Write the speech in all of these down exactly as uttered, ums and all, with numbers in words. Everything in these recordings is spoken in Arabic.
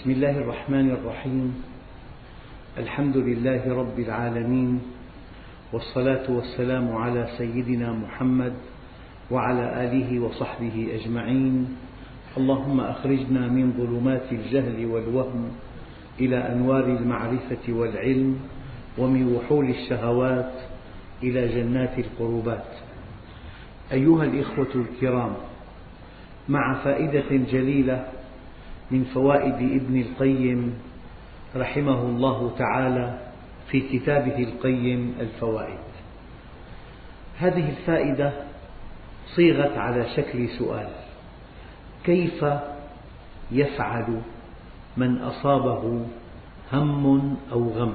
بسم الله الرحمن الرحيم. الحمد لله رب العالمين، والصلاة والسلام على سيدنا محمد وعلى آله وصحبه أجمعين. اللهم أخرجنا من ظلمات الجهل والوهم إلى أنوار المعرفة والعلم، ومن وحول الشهوات إلى جنات القربات. أيها الإخوة الكرام، مع فائدة جليلة من فوائد ابن القيم رحمه الله تعالى في كتابه القيم الفوائد. هذه الفائدة صيغت على شكل سؤال: كيف يفعل من أصابه هم أو غم؟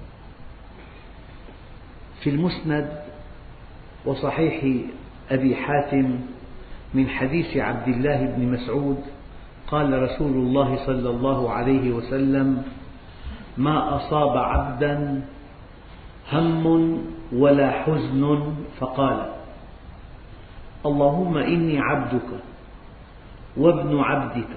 في المسند وصحيح أبي حاتم من حديث عبد الله بن مسعود قال رسول الله صلى الله عليه وسلم: ما أصاب عبدا هم ولا حزن فقال: اللهم إني عبدك وابن عبدك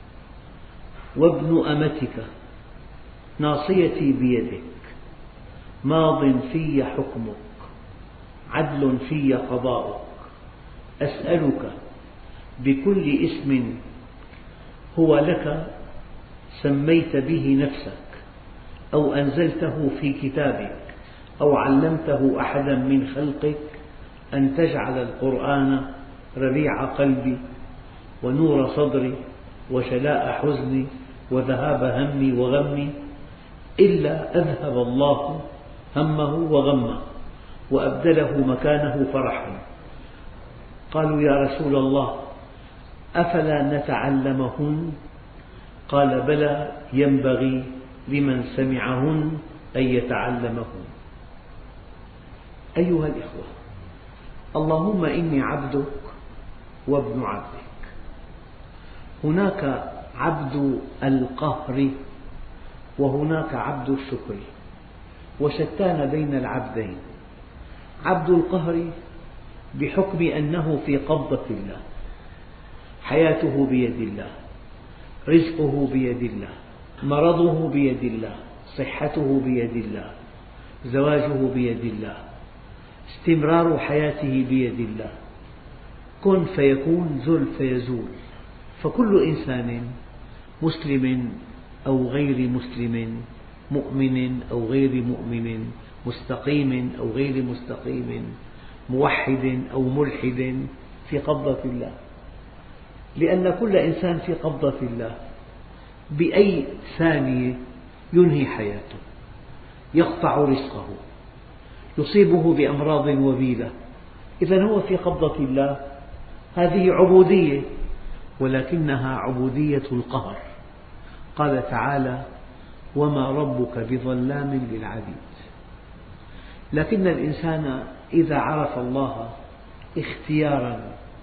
وابن أمتك ناصيتي بيدك ماض في حكمك عدل في قضاؤك أسألك بكل اسم هو لك سميت به نفسك أو أنزلته في كتابك أو علمته أحدا من خلقك أن تجعل القرآن ربيع قلبي ونور صدري وجلاء حزني وذهاب همي وغمي، إلا أذهب الله همه وغمه وأبدله مكانه فرحا. قالوا: يا رسول الله، أفلا نتعلمهن؟ قال: بلى، ينبغي لمن سمعهن أن يتعلمهن. أيها الإخوة، اللهم إني عبدك وابن عبدك. هناك عبد القهر وهناك عبد الشكر، وشتان بين العبدين. عبد القهر بحكم أنه في قبضة الله، حياته بيد الله، رزقه بيد الله، مرضه بيد الله، صحته بيد الله، زواجه بيد الله، استمرار حياته بيد الله، كن فيكون، زل فيزول. فكل إنسان مسلم أو غير مسلم، مؤمن أو غير مؤمن، مستقيم أو غير مستقيم، موحد أو ملحد في قبضة الله، لأن كل إنسان في قبضة الله. بأي ثانية ينهي حياته، يقطع رزقه، يصيبه بأمراض وبيلة، إذن هو في قبضة الله. هذه عبودية، ولكنها عبودية القهر. قال تعالى: وما ربك بظلام للعبيد. لكن الإنسان إذا عرف الله اختيارا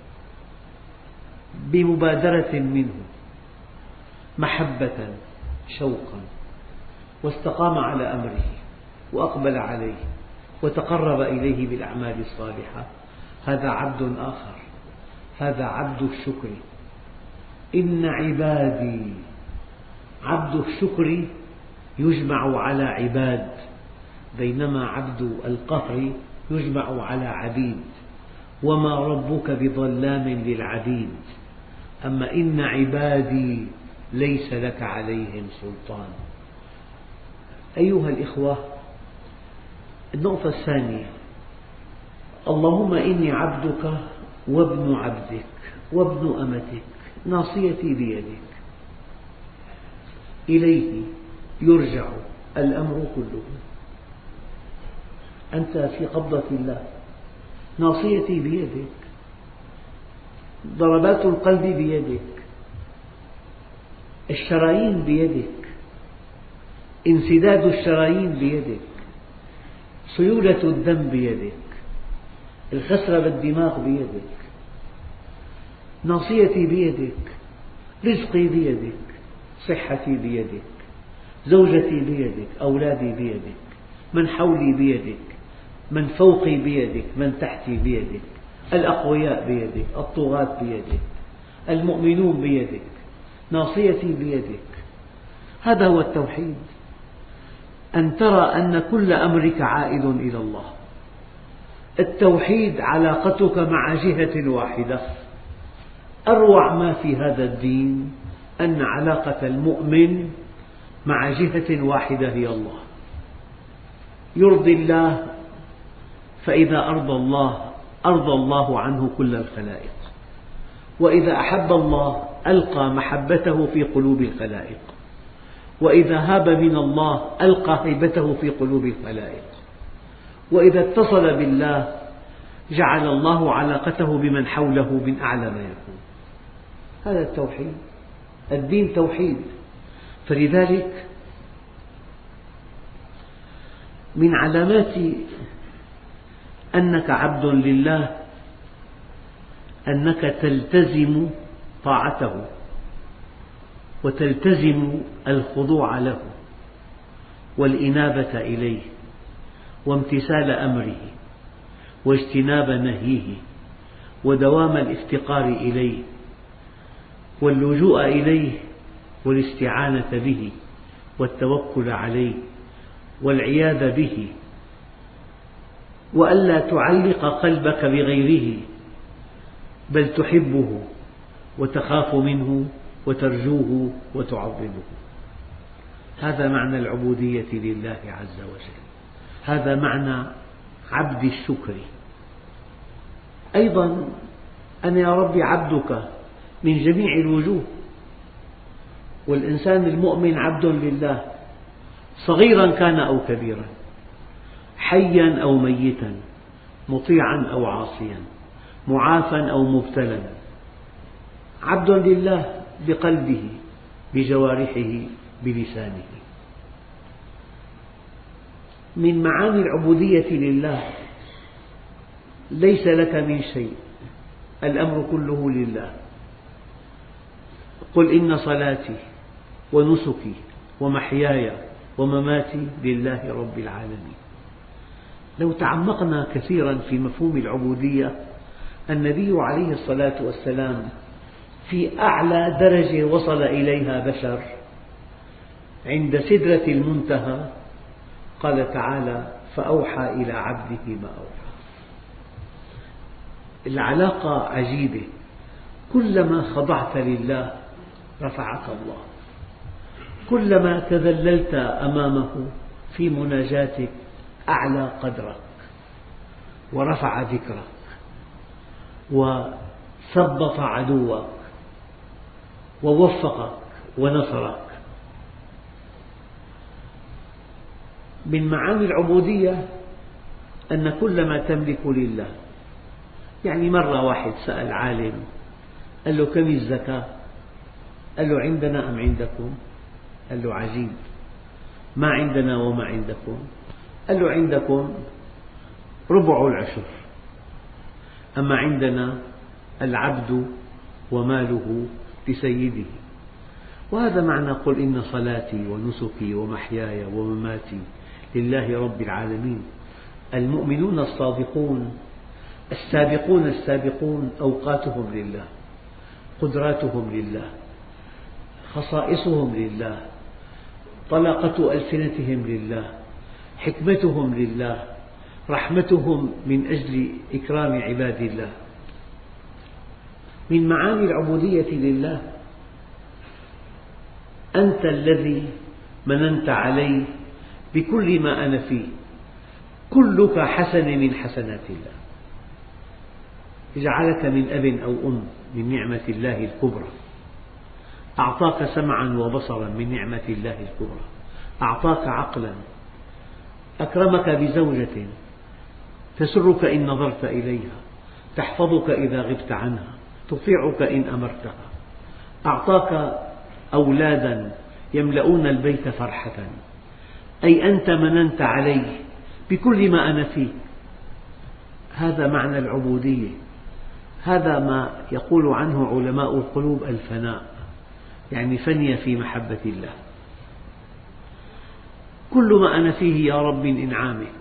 بمبادرة منه، محبة شوقا، واستقام على أمره وأقبل عليه وتقرب إليه بالأعمال الصالحة، هذا عبد آخر، هذا عبد الشكر. إن عبادي، عبد الشكر يجمع على عباد، بينما عبد القهر يجمع على عبيد. وما ربك بظلام للعبيد. أما إن عبادي ليس لك عليهم سلطان. أيها الإخوة، النقطة الثانية: اللهم إني عبدك وابن عبدك وابن أمتك ناصيتي بيدك. إليه يرجع الأمر كله. أنت في قبضة الله، ناصيتي بيدك، ضربات القلب بيدك، الشرايين بيدك، انسداد الشرايين بيدك، سيولة الدم بيدك، الخسرة بالدماغ بيدك. ناصيتي بيدك، رزقي بيدك، صحتي بيدك، زوجتي بيدك، أولادي بيدك، من حولي بيدك، من فوقي بيدك، من تحتي بيدك، الأقوياء بيدك، الطغاة بيدك، المؤمنون بيدك، ناصيتي بيدك. هذا هو التوحيد، أن ترى أن كل أمرك عائد إلى الله. التوحيد علاقتك مع جهة واحدة. أروع ما في هذا الدين أن علاقة المؤمن مع جهة واحدة هي الله. يرضي الله، فإذا أرضى الله أرضى الله عنه كل الخلائق، وإذا أحب الله ألقى محبته في قلوب الخلائق، وإذا هاب من الله ألقى هيبته في قلوب الخلائق، وإذا اتصل بالله جعل الله علاقته بمن حوله من أعلى ما يكون. هذا التوحيد، الدين توحيد. فلذلك من علامات أنك عبد لله أنك تلتزم طاعته وتلتزم الخضوع له والإنابة إليه وامتثال أمره واجتناب نهيه ودوام الافتقار إليه واللجوء إليه والاستعانة به والتوكل عليه والعياذ به، وألا تعلق قلبك بغيره بل تحبه وتخاف منه وترجوه وتعظمه. هذا معنى العبودية لله عز وجل، هذا معنى عبد الشكر. أيضا أنا يا رب عبدك من جميع الوجوه، والإنسان المؤمن عبد لله صغيرا كان أو كبيرا، حيا أو ميتا، مطيعا أو عاصيا، معافى أو مبتلا، عبد لله بقلبه بجوارحه بلسانه. من معاني العبودية لله ليس لك من شيء، الأمر كله لله. قل إن صلاتي ونسكي ومحياي ومماتي لله رب العالمين. لو تعمقنا كثيرا في مفهوم العبودية، النبي عليه الصلاة والسلام في أعلى درجة وصل إليها بشر عند سدرة المنتهى قال تعالى: فأوحى إلى عبده ما أوحى. العلاقة عجيبة، كلما خضعت لله رفعك الله، كلما تذللت أمامه في مناجاتك أعلى قدرك ورفع ذكرك وثبط عدوك ووفقك ونصرك. من معاني العبودية أن كل ما تملك لله. يعني مرة واحد سأل عالم قال له: كم الزكاة؟ قال له: عندنا أم عندكم؟ قال له: عجيب، ما عندنا وما عندكم؟ قال له: عندكم ربع العشر، أما عندنا العبد وماله لسيده. وهذا معنى قل إن صلاتي ونسكي ومحياي ومماتي لله رب العالمين. المؤمنون الصادقون السابقون السابقون أوقاتهم لله، قدراتهم لله، خصائصهم لله، طلاقة ألسنتهم لله، حكمتهم لله، رحمتهم من أجل إكرام عباد الله. من معاني العبودية لله أنت الذي مننت علي بكل ما أنا فيه، كلك حسن من حسنات الله، جعلك من أب أو أم من نعمة الله الكبرى، أعطاك سمعا وبصرا من نعمة الله الكبرى، أعطاك عقلا، أكرمك بزوجة تسرك إن نظرت إليها، تحفظك إذا غبت عنها، تطيعك إن أمرتها، أعطاك أولادا يملؤون البيت فرحة. أي أنت مننت علي بكل ما أنا فيه. هذا معنى العبودية، هذا ما يقول عنه علماء القلوب الفناء، يعني فني في محبة الله. كل ما أنا فيه يا رب من إنعامك.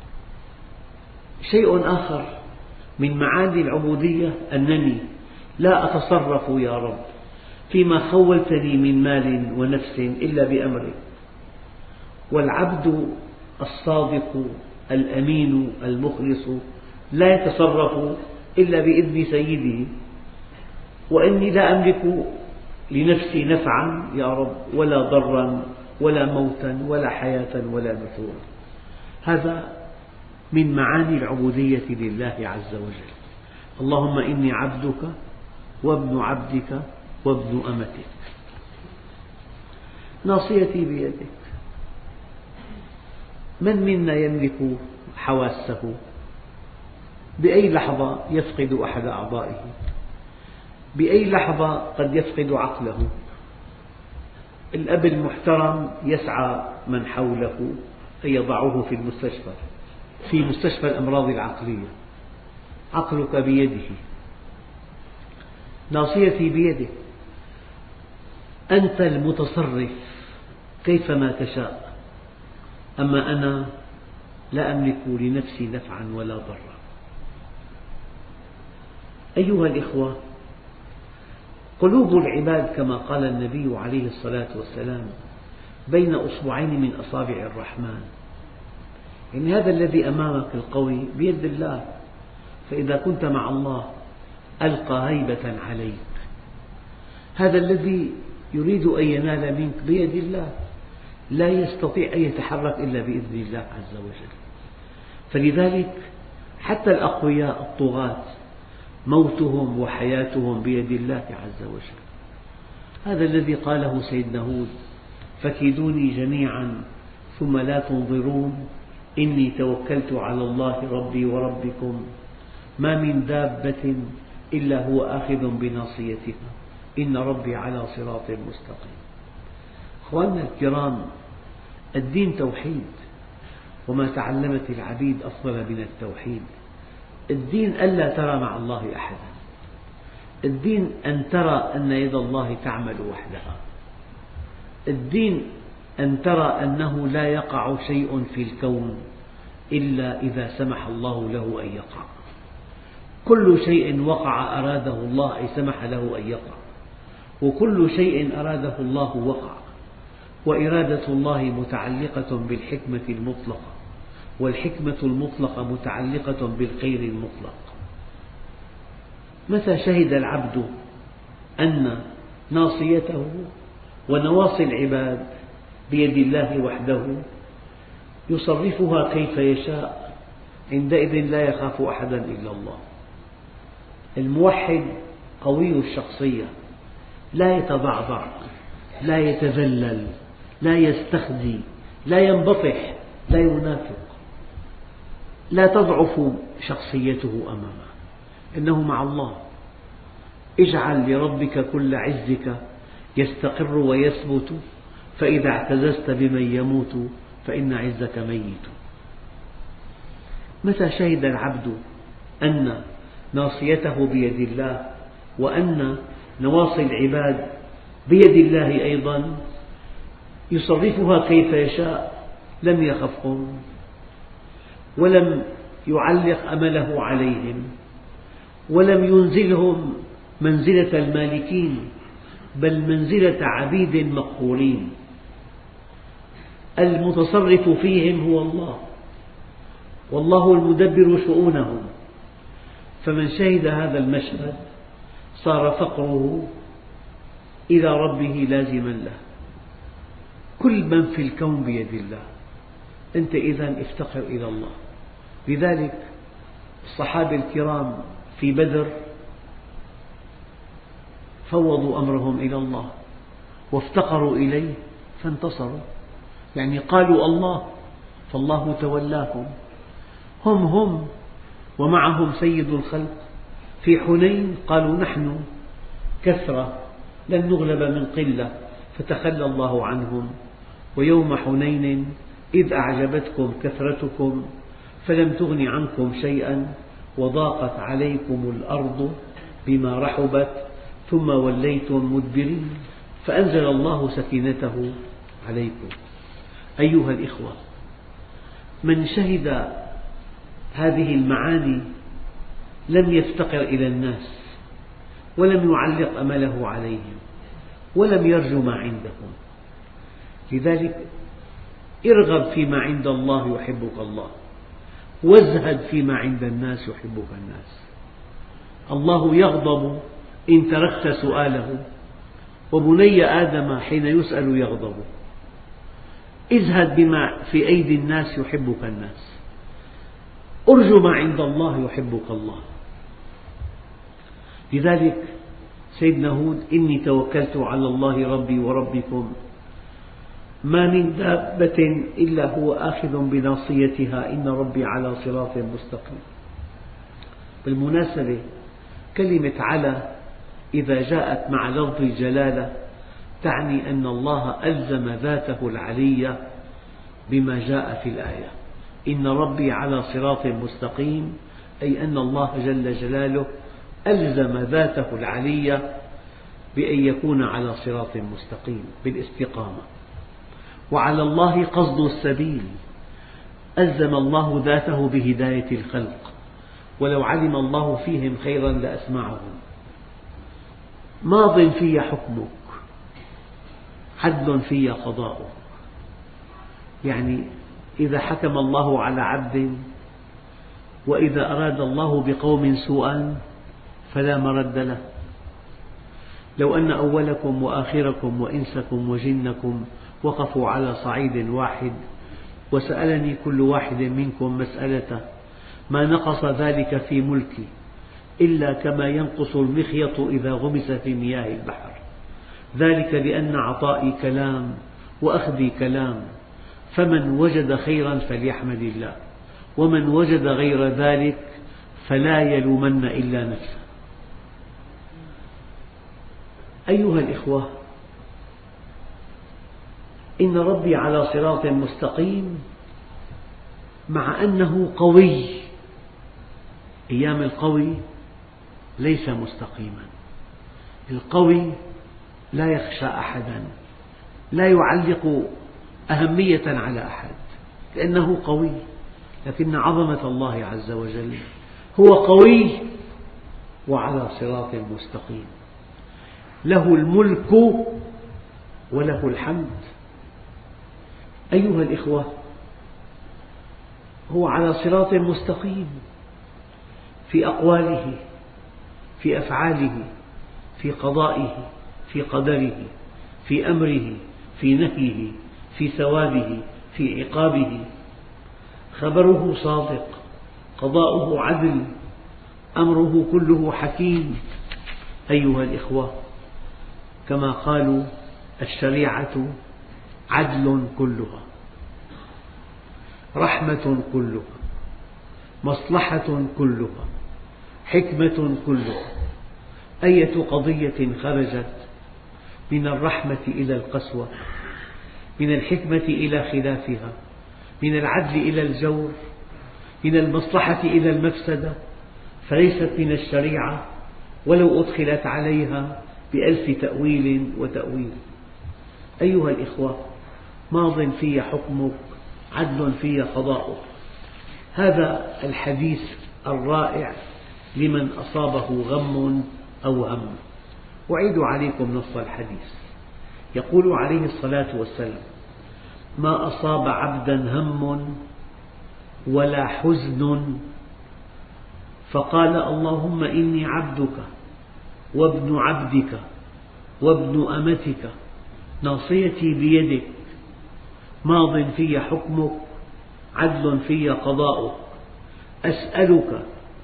شيء آخر من معاني العبودية أنني لا أتصرف يا رب فيما خولتني من مال ونفس إلا بأمرك. والعبد الصادق الأمين المخلص لا يتصرف إلا بإذن سيده. وإني لا أملك لنفسي نفعا يا رب ولا ضرا ولا موتا ولا حياة ولا نشورا. هذا من معاني العبودية لله عز وجل. اللهم إني عبدك وابن عبدك وابن أمتك، ناصيتي بيدك. من منا يملك حواسه؟ بأي لحظة يفقد أحد أعضائه، بأي لحظة قد يفقد عقله. الأب المحترم يسعى من حوله أن يضعوه في المستشفى، في مستشفى الأمراض العقلية. عقلك بيده، ناصيتي بيدك، أنت المتصرف كيفما تشاء. أما أنا لا أملك لنفسي نفعا ولا ضرا. أيها الإخوة، قلوب العباد كما قال النبي عليه الصلاة والسلام بين أصبعين من أصابع الرحمن. يعني هذا الذي أمامك القوي بيد الله، فإذا كنت مع الله ألقى هيبة عليك. هذا الذي يريد أن ينال منك بيد الله، لا يستطيع أن يتحرك إلا بإذن الله عز وجل. فلذلك حتى الأقوياء الطغاة موتهم وحياتهم بيد الله عز وجل. هذا الذي قاله سيدنا هود: فكيدوني جميعا ثم لا تنظرون إني توكلت على الله ربي وربكم ما من دابة إلا هو آخذ بناصيتها إن ربي على صراط مستقيم. أخواننا الكرام، الدين توحيد، وما تعلمت العبيد أفضل من التوحيد. الدين ألا ترى مع الله أحدا، الدين أن ترى أن يد الله تعمل وحدها، الدين أن ترى أنه لا يقع شيء في الكون إلا إذا سمح الله له أن يقع. كل شيء وقع أراده الله أي سمح له أن يقع، وكل شيء أراده الله وقع. وإرادة الله متعلقة بالحكمة المطلقة، والحكمة المطلقة متعلقة بالخير المطلق. متى شهد العبد أن ناصيته ونواصي العباد بيد الله وحده يصرفها كيف يشاء، عندئذ لا يخاف أحدا إلا الله. الموحد قوي الشخصية، لا يتضعضع، لا يتذلل، لا يستخزي، لا ينبطح، لا ينافق، لا تضعف شخصيته أمامه، إنه مع الله. اجعل لربك كل عزك يستقر ويثبت، فإذا اعتززت بمن يموت فإن عزك ميت. متى شهد العبد أن ناصيته بيد الله وأن نواصي العباد بيد الله أيضا يصرفها كيف يشاء، لم يخفهم ولم يعلق أمله عليهم، ولم ينزلهم منزلة المالكين بل منزلة عبيد مقهورين. المتصرف فيهم هو الله، والله المدبر شؤونهم. فمن شهد هذا المشهد صار فقره إلى ربه لازما له. كل من في الكون بيد الله، أنت إذن افتقر إلى الله. لذلك الصحابة الكرام في بدر فوضوا أمرهم إلى الله وافتقروا إليه فانتصروا، يعني قالوا الله فالله تولاهم. هم هم ومعهم سيد الخلق. في حنين قالوا نحن كثرة لن نغلب من قلة فتخلى الله عنهم. ويوم حنين إذ أعجبتكم كثرتكم فلم تغن عنكم شيئا وضاقت عليكم الأرض بما رحبت ثم وليتم مدبرين فأنزل الله سكينته عليكم. أيها الإخوة، من شهد هذه المعاني لم يفتقر إلى الناس ولم يعلق أمله عليهم، ولم يرجو ما عندهم. لذلك ارغب فيما عند الله يحبك الله، وازهد فيما عند الناس يحبك الناس. الله يغضب إن تركت سؤاله، وبني آدم حين يسأل يغضب. ازهد بما في أيدي الناس يحبك الناس، ارجو ما عند الله يحبك الله. لذلك سيدنا هود: إني توكلت على الله ربي وربكم ما من دابة إلا هو آخذ بناصيتها إن ربي على صراط مستقيم. بالمناسبة كلمة على إذا جاءت مع لفظ الجلالة تعني أن الله ألزم ذاته العلية بما جاء في الآية. إن ربي على صراط مستقيم، أي أن الله جل جلاله ألزم ذاته العلية بأن يكون على صراط مستقيم بالاستقامة. وعلى الله قصد السبيل، ألزم الله ذاته بهداية الخلق، ولو علم الله فيهم خيرا لأسمعهم. ماض في حكمك، عدل في قضاؤك. يعني إذا حكم الله على عبد، وإذا أراد الله بقوم سوءا فلا مرد له. لو أن أولكم وآخركم وإنسكم وجنكم وقفوا على صعيد واحد وسألني كل واحد منكم مسألة ما نقص ذلك في ملكي إلا كما ينقص المخيط إذا غمس في مياه البحر، ذلك لأن عطائي كلام وأخذي كلام، فمن وجد خيرا فليحمد الله، ومن وجد غير ذلك فلا يلومن إلا نفسه. أيها الإخوة، إن ربي على صراط مستقيم مع أنه قوي. أيام القوي ليس مستقيما. القوي لا يخشى أحدا، لا يعلق أهمية على أحد لأنه قوي، لكن عظمة الله عز وجل هو قوي وعلى صراط مستقيم، له الملك وله الحمد. أيها الإخوة، هو على صراط مستقيم في أقواله، في أفعاله، في قضائه، في قدره، في أمره، في نهيه، في ثوابه، في عقابه. خبره صادق، قضاؤه عدل، أمره كله حكيم. أيها الإخوة، كما قالوا: الشريعة عدل كلها، رحمة كلها، مصلحة كلها، حكمة كلها. أية قضية خرجت من الرحمة إلى القسوة، من الحكمة إلى خلافها، من العدل إلى الجور، من المصلحة إلى المفسدة، فليست من الشريعة ولو أدخلت عليها بألف تأويل وتأويل. أيها الإخوة، ماض في حكمك، عدل في قضاؤك. هذا الحديث الرائع لمن أصابه غم أو هم. أعيد عليكم نص الحديث. يقول عليه الصلاة والسلام: ما أصاب عبدا هم ولا حزن فقال اللهم إني عبدك وابن عبدك وابن أمتك ناصيتي بيدك ماض في حكمك عدل في قضاؤك أسألك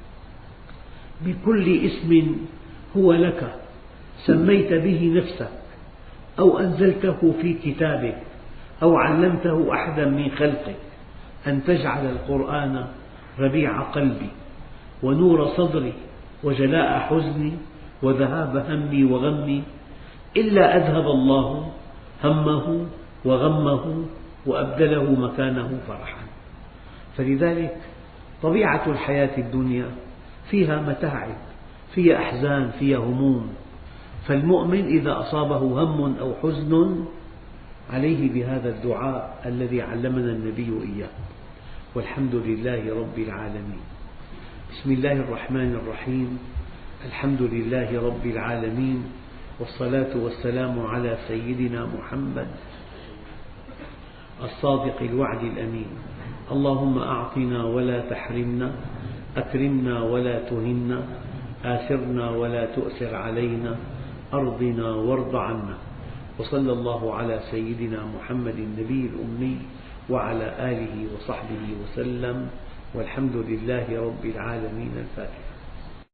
بكل اسم هو لك سميت به نفسك أو أنزلته في كتابك أو علمته أحدا من خلقك أن تجعل القرآن ربيع قلبي ونور صدري وجلاء حزني وذهاب همي وغمي إلا أذهب الله همه وغمه وأبدله مكانه فرحا. فلذلك طبيعة الحياة الدنيا فيها متاعب، فيها أحزان، فيها هموم. فالمؤمن إذا أصابه هم أو حزن عليه بهذا الدعاء الذي علمنا النبي إياه. والحمد لله رب العالمين. بسم الله الرحمن الرحيم. الحمد لله رب العالمين، والصلاة والسلام على سيدنا محمد الصادق الوعد الأمين. اللهم أعطنا ولا تحرمنا، أكرمنا ولا تهنا، آثرنا ولا تؤثر علينا، أرضنا وارض عنا. وصلى الله على سيدنا محمد النبي الأمي وعلى آله وصحبه وسلم، والحمد لله رب العالمين. الفاتحة.